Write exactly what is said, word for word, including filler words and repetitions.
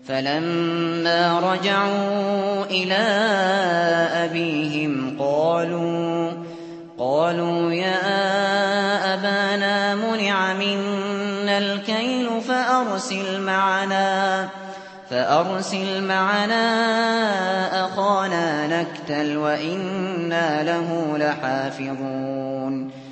فَلَمَّا رَجَعُوا إِلَىٰ أَبِيهِمْ قَالُوا قَالُوا يَا أَبَانَا مُنِعَ مِنَّا الْكَيْلُ فَأَرْسِلْ مَعَنَا فَأَرْسِلْ مَعَنَا أَخَانَا نَكْتَلْ وَإِنَّا لَهُ لَحَافِظُونَ